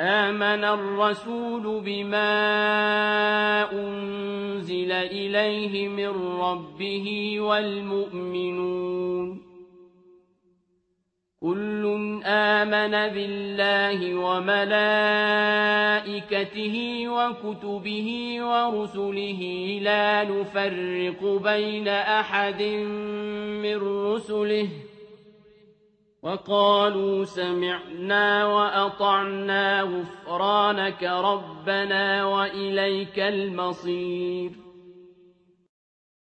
آمن الرسول بما أنزل إليه من ربه والمؤمنون كل آمن بالله وملائكته وكتبه ورسله لا نفرق بين أحد من رسله وقالوا سمعنا وأطعنا غفرانك ربنا وإليك المصير